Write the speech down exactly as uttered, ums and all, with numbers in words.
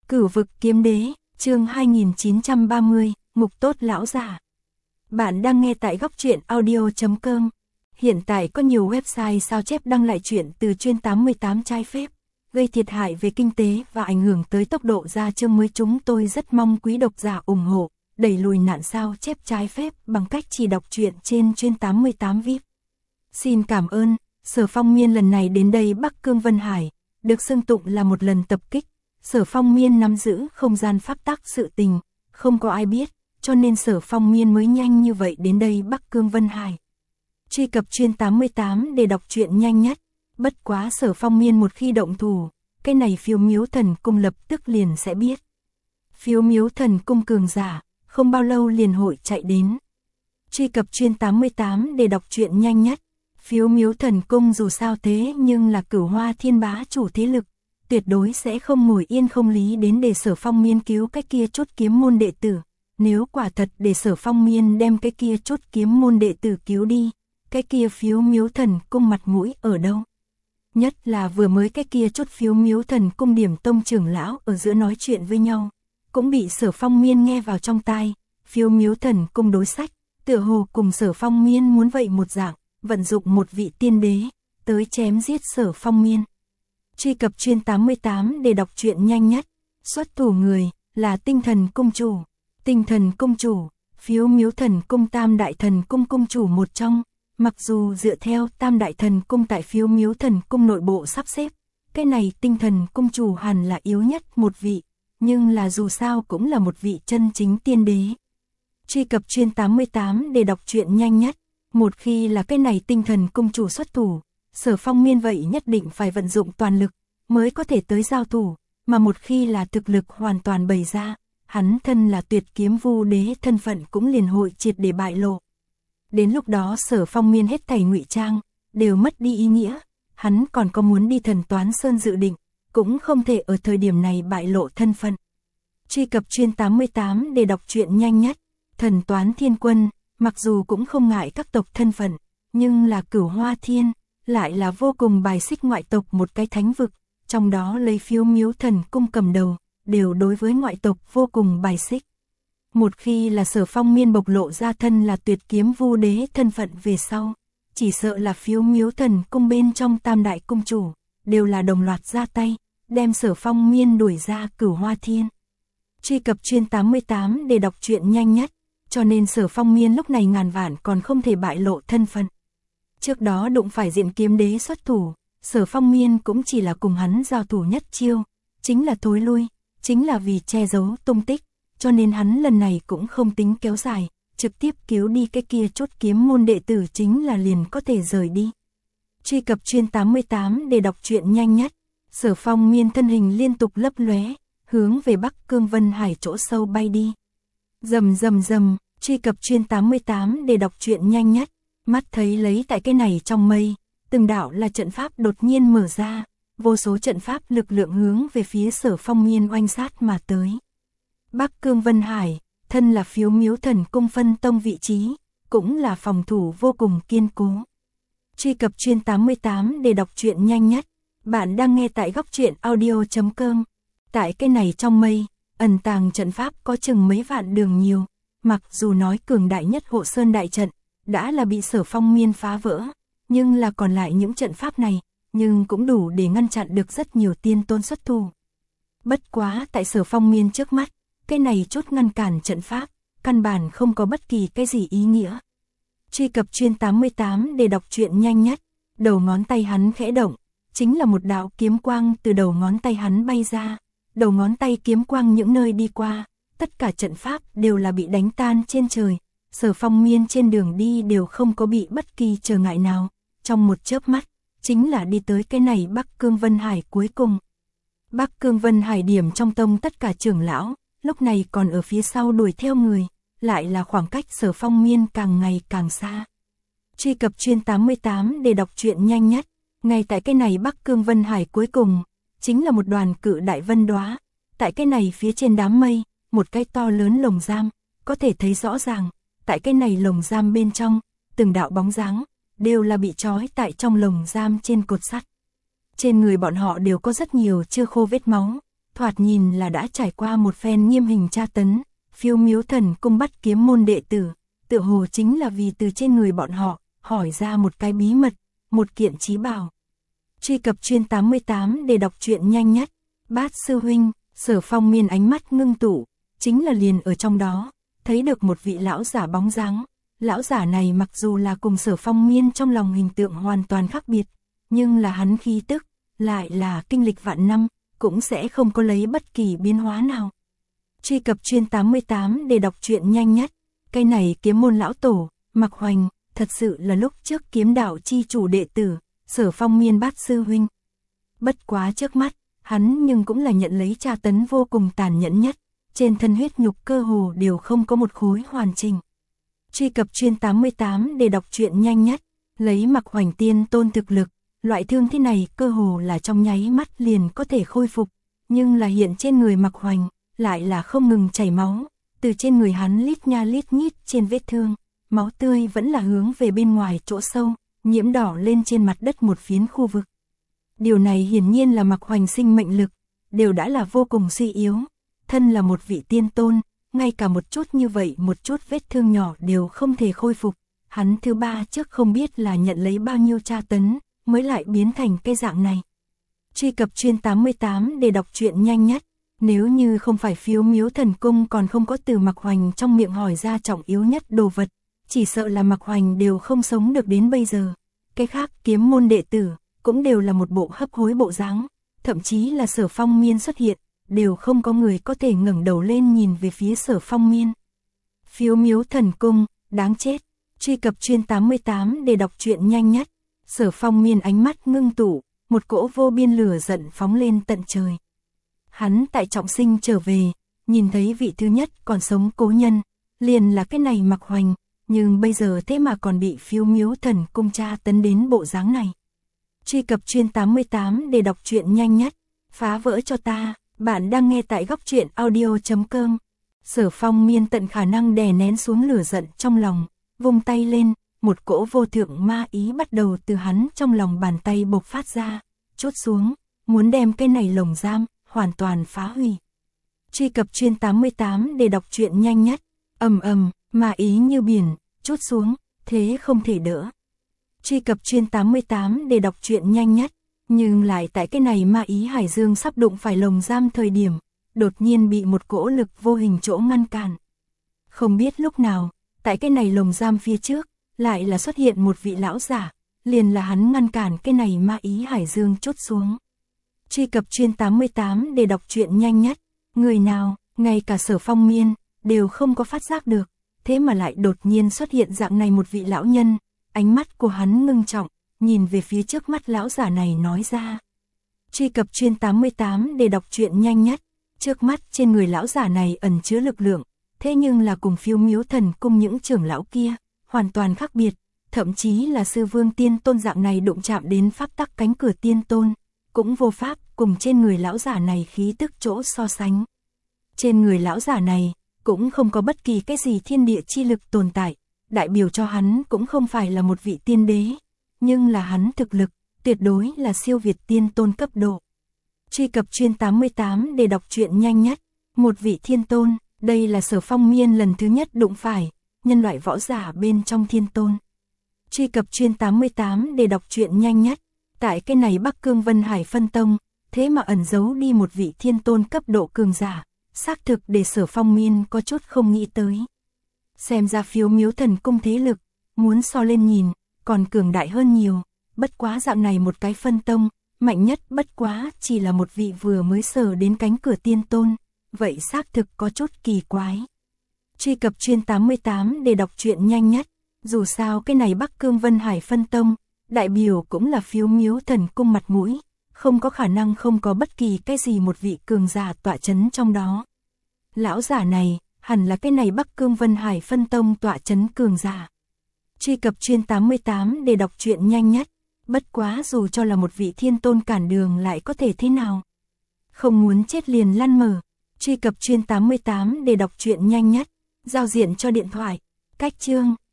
Cửu vực kiếm đế, chương hai nghìn chín trăm ba mươi, mục tốt lão giả. Bạn đang nghe tại góc truyện audio chấm com. Hiện tại có nhiều website sao chép đăng lại truyện từ chuyên tám mươi tám trái phép, gây thiệt hại về kinh tế và ảnh hưởng tới tốc độ ra chương mới. Chúng tôi rất mong quý độc giả ủng hộ, đẩy lùi nạn sao chép trái phép bằng cách chỉ đọc truyện trên chuyên tám mươi tám vi ai pi. Xin cảm ơn. Sở Phong Miên lần này đến đây Bắc Cương Vân Hải, được xưng tụng là một lần tập kích. Sở Phong Miên nắm giữ không gian pháp tắc sự tình, không có ai biết, cho nên Sở Phong Miên mới nhanh như vậy đến đây Bắc Cương Vân Hải. Truy cập chuyên tám mươi tám để đọc truyện nhanh nhất. Bất quá Sở Phong Miên một khi động thủ, cái này Phiêu Miếu Thần Cung lập tức liền sẽ biết. Phiêu Miếu Thần Cung cường giả, không bao lâu liền hội chạy đến. Truy cập chuyên tám mươi tám để đọc truyện nhanh nhất. Phiêu Miếu Thần Cung dù sao thế nhưng là Cửu Hoa Thiên bá chủ thế lực, tuyệt đối sẽ không ngồi yên không lý đến để Sở Phong Miên cứu cái kia chốt kiếm môn đệ tử. Nếu quả thật để Sở Phong Miên đem cái kia chốt kiếm môn đệ tử cứu đi, cái kia Phiêu Miếu Thần Cung mặt mũi ở đâu? Nhất là vừa mới cái kia chốt Phiêu Miếu Thần Cung điểm tông trưởng lão ở giữa nói chuyện với nhau, cũng bị Sở Phong Miên nghe vào trong tai. Phiêu Miếu Thần Cung đối sách, tựa hồ cùng Sở Phong Miên muốn vậy một dạng, vận dụng một vị tiên đế tới chém giết Sở Phong Miên. Truy cập chuyên tám mươi tám để đọc truyện nhanh nhất. Xuất thủ người là Tinh Thần Cung chủ. Tinh Thần Cung chủ, Phiêu Miếu Thần Cung Tam Đại Thần Cung cung chủ một trong. Mặc dù dựa theo Tam Đại Thần Cung tại Phiêu Miếu Thần Cung nội bộ sắp xếp, cái này Tinh Thần Cung chủ hẳn là yếu nhất một vị, nhưng là dù sao cũng là một vị chân chính tiên đế. Truy cập chuyên tám mươi tám để đọc truyện nhanh nhất. Một khi là cái này Tinh Thần Cung chủ xuất thủ, Sở Phong Miên vậy nhất định phải vận dụng toàn lực mới có thể tới giao thủ, mà một khi là thực lực hoàn toàn bày ra, hắn thân là Tuyệt Kiếm Vu Đế thân phận cũng liền hội triệt để bại lộ. Đến lúc đó Sở Phong Miên hết thảy ngụy trang đều mất đi ý nghĩa, hắn còn có muốn đi Thần Toán Sơn dự định, cũng không thể ở thời điểm này bại lộ thân phận. Truy cập chuyên tám mươi tám để đọc truyện nhanh nhất. Thần Toán Thiên Quân, mặc dù cũng không ngại các tộc thân phận, nhưng là Cửu Hoa Thiên, lại là vô cùng bài xích ngoại tộc một cái thánh vực, trong đó lấy Phiêu Miếu Thần Cung cầm đầu, đều đối với ngoại tộc vô cùng bài xích. Một khi là Sở Phong Miên bộc lộ ra thân là Tuyệt Kiếm Vu Đế thân phận về sau, chỉ sợ là Phiêu Miếu Thần Cung bên trong Tam Đại Cung chủ, đều là đồng loạt ra tay, đem Sở Phong Miên đuổi ra Cửu Hoa Thiên. Truy cập chuyên tám mươi tám để đọc truyện nhanh nhất. Cho nên Sở Phong Miên lúc này ngàn vạn còn không thể bại lộ thân phận. Trước đó đụng phải Diện Kiếm Đế xuất thủ, Sở Phong Miên cũng chỉ là cùng hắn giao thủ nhất chiêu, chính là thối lui, chính là vì che giấu tung tích, cho nên hắn lần này cũng không tính kéo dài, trực tiếp cứu đi cái kia chốt kiếm môn đệ tử chính là liền có thể rời đi. Truy cập chuyên tám mươi tám để đọc truyện nhanh nhất. Sở Phong Miên thân hình liên tục lấp lóe, hướng về Bắc Cương Vân Hải chỗ sâu bay đi. Rầm rầm rầm, truy cập chuyên tám mươi tám để đọc truyện nhanh nhất. Mắt thấy lấy tại cái này trong mây, từng đạo là trận pháp đột nhiên mở ra, vô số trận pháp lực lượng hướng về phía Sở Phong Miên oanh sát mà tới. Bắc Cương Vân Hải, thân là Phiêu Miếu Thần Cung phân tông vị trí, cũng là phòng thủ vô cùng kiên cố. Truy cập chuyên tám mươi tám để đọc truyện nhanh nhất. Bạn đang nghe tại góc truyện audio chấm com. Tại cái này trong mây, ẩn tàng trận pháp có chừng mấy vạn đường nhiều, mặc dù nói cường đại nhất Hộ Sơn đại trận đã là bị Sở Phong Miên phá vỡ, nhưng là còn lại những trận pháp này, nhưng cũng đủ để ngăn chặn được rất nhiều tiên tôn xuất thủ. Bất quá tại Sở Phong Miên trước mắt, cái này chốt ngăn cản trận pháp, căn bản không có bất kỳ cái gì ý nghĩa. Truy cập chuyên tám mươi tám để đọc truyện nhanh nhất. Đầu ngón tay hắn khẽ động, chính là một đạo kiếm quang từ đầu ngón tay hắn bay ra. Đầu ngón tay kiếm quang những nơi đi qua, tất cả trận pháp đều là bị đánh tan trên trời. Sở Phong Miên trên đường đi đều không có bị bất kỳ trở ngại nào, trong một chớp mắt, chính là đi tới cái này Bắc Cương Vân Hải cuối cùng. Bắc Cương Vân Hải điểm trong tông tất cả trưởng lão, lúc này còn ở phía sau đuổi theo người, lại là khoảng cách Sở Phong Miên càng ngày càng xa. Truy cập chuyên tám mươi tám để đọc truyện nhanh nhất. Ngay tại cái này Bắc Cương Vân Hải cuối cùng, chính là một đoàn cự đại vân đóa. Tại cái này phía trên đám mây, một cái to lớn lồng giam, có thể thấy rõ ràng, tại cái này lồng giam bên trong, từng đạo bóng dáng, đều là bị trói tại trong lồng giam trên cột sắt. Trên người bọn họ đều có rất nhiều chưa khô vết máu, thoạt nhìn là đã trải qua một phen nghiêm hình tra tấn, Phiêu Miếu Thần Cung bắt kiếm môn đệ tử, tựa hồ chính là vì từ trên người bọn họ, hỏi ra một cái bí mật, một kiện chí bảo. Truy cập chuyên tám mươi tám để đọc truyện nhanh nhất. Bát sư huynh, Sở Phong Miên ánh mắt ngưng tụ, chính là liền ở trong đó, thấy được một vị lão giả bóng dáng. Lão giả này mặc dù là cùng Sở Phong Miên trong lòng hình tượng hoàn toàn khác biệt, nhưng là hắn khí tức, lại là kinh lịch vạn năm, cũng sẽ không có lấy bất kỳ biến hóa nào. Truy cập chuyên tám mươi tám để đọc truyện nhanh nhất. Cái này kiếm môn lão tổ, Mạc Hoành, thật sự là lúc trước kiếm đạo chi chủ đệ tử, Sở Phong Miên bát sư huynh. Bất quá trước mắt, hắn nhưng cũng là nhận lấy tra tấn vô cùng tàn nhẫn nhất, trên thân huyết nhục cơ hồ đều không có một khối hoàn chỉnh. Truy cập chuyên tám mươi tám để đọc truyện nhanh nhất. Lấy Mạc Hoành tiên tôn thực lực, loại thương thế này cơ hồ là trong nháy mắt liền có thể khôi phục, nhưng là hiện trên người Mạc Hoành, lại là không ngừng chảy máu, từ trên người hắn lít nha lít nhít trên vết thương, máu tươi vẫn là hướng về bên ngoài chỗ sâu, nhiễm đỏ lên trên mặt đất một phiến khu vực. Điều này hiển nhiên là Mạc Hoành sinh mệnh lực, đều đã là vô cùng suy yếu, thân là một vị tiên tôn, ngay cả một chút như vậy một chút vết thương nhỏ đều không thể khôi phục, hắn thứ ba trước không biết là nhận lấy bao nhiêu tra tấn, mới lại biến thành cái dạng này. Truy cập chuyên tám mươi tám để đọc truyện nhanh nhất. Nếu như không phải Phiêu Miếu Thần Cung còn không có từ Mạc Hoành trong miệng hỏi ra trọng yếu nhất đồ vật, chỉ sợ là Mạc Hoành đều không sống được đến bây giờ. Cái khác kiếm môn đệ tử, cũng đều là một bộ hấp hối bộ dáng, thậm chí là Sở Phong Miên xuất hiện, đều không có người có thể ngẩng đầu lên nhìn về phía Sở Phong Miên. Phiêu Miếu Thần Cung, đáng chết. Truy cập chuyên tám mươi tám để đọc truyện nhanh nhất. Sở Phong Miên ánh mắt ngưng tụ, một cỗ vô biên lửa giận phóng lên tận trời. Hắn tại trọng sinh trở về, nhìn thấy vị thứ nhất còn sống cố nhân, liền là cái này Mạc Hoành, nhưng bây giờ thế mà còn bị Phiêu Miếu Thần Cung tra tấn đến bộ dáng này. Truy cập chuyên tám mươi tám để đọc truyện nhanh nhất. Phá vỡ cho ta, bạn đang nghe tại góc truyện audio chấm com. Sở Phong Miên tận khả năng đè nén xuống lửa giận trong lòng, vung tay lên, một cỗ vô thượng ma ý bắt đầu từ hắn trong lòng bàn tay bộc phát ra, chốt xuống, muốn đem cái này lồng giam hoàn toàn phá hủy. Truy cập chuyên tám mươi tám để đọc truyện nhanh nhất. Ầm ầm, ma ý như biển, chốt xuống, thế không thể đỡ. Truy cập chuyên tám mươi tám để đọc truyện nhanh nhất. Nhưng lại tại cái này ma ý hải dương sắp đụng phải lồng giam thời điểm, đột nhiên bị một cỗ lực vô hình chỗ ngăn cản. Không biết lúc nào, tại cái này lồng giam phía trước, lại là xuất hiện một vị lão giả, liền là hắn ngăn cản cái này ma ý hải dương chốt xuống. Truy cập chuyên tám mươi tám để đọc truyện nhanh nhất. Người nào, ngay cả Sở Phong Miên, đều không có phát giác được, thế mà lại đột nhiên xuất hiện dạng này một vị lão nhân, ánh mắt của hắn ngưng trọng, nhìn về phía trước mắt lão giả này nói ra. Truy cập chuyên tám mươi tám để đọc truyện nhanh nhất. Trước mắt trên người lão giả này ẩn chứa lực lượng, thế nhưng là cùng Phiêu Miếu Thần Cung những trưởng lão kia, hoàn toàn khác biệt, thậm chí là sư vương tiên tôn dạng này đụng chạm đến pháp tắc cánh cửa tiên tôn, cũng vô pháp cùng trên người lão giả này khí tức chỗ so sánh. Trên người lão giả này, cũng không có bất kỳ cái gì thiên địa chi lực tồn tại, đại biểu cho hắn cũng không phải là một vị tiên đế, nhưng là hắn thực lực, tuyệt đối là siêu việt tiên tôn cấp độ. Truy cập chuyên tám mươi tám để đọc truyện nhanh nhất. Một vị thiên tôn, đây là Sở Phong Miên lần thứ nhất đụng phải, nhân loại võ giả bên trong thiên tôn. Truy cập chuyên tám mươi tám để đọc truyện nhanh nhất. Tại cái này Bắc Cương Vân Hải phân tông, thế mà ẩn giấu đi một vị thiên tôn cấp độ cường giả, xác thực để Sở Phong Miên có chút không nghĩ tới. Xem ra Phiêu Miếu Thần Cung thế lực, muốn so lên nhìn, còn cường đại hơn nhiều, bất quá dạng này một cái phân tông, mạnh nhất bất quá chỉ là một vị vừa mới sờ đến cánh cửa tiên tôn, vậy xác thực có chút kỳ quái. Truy cập chuyên tám mươi tám để đọc truyện nhanh nhất. Dù sao cái này Bắc Cương Vân Hải phân tông, đại biểu cũng là Phiêu Miếu Thần Cung mặt mũi, không có khả năng không có bất kỳ cái gì một vị cường giả tọa chấn trong đó. Lão giả này, hẳn là cái này Bắc Cương Vân Hải phân tông tọa chấn cường giả. Truy cập chuyên tám mươi tám để đọc truyện nhanh nhất. Bất quá dù cho là một vị thiên tôn cản đường lại có thể thế nào. Không muốn chết liền lăn mở. Truy cập chuyên tám mươi tám để đọc truyện nhanh nhất. Giao diện cho điện thoại. Cách chương.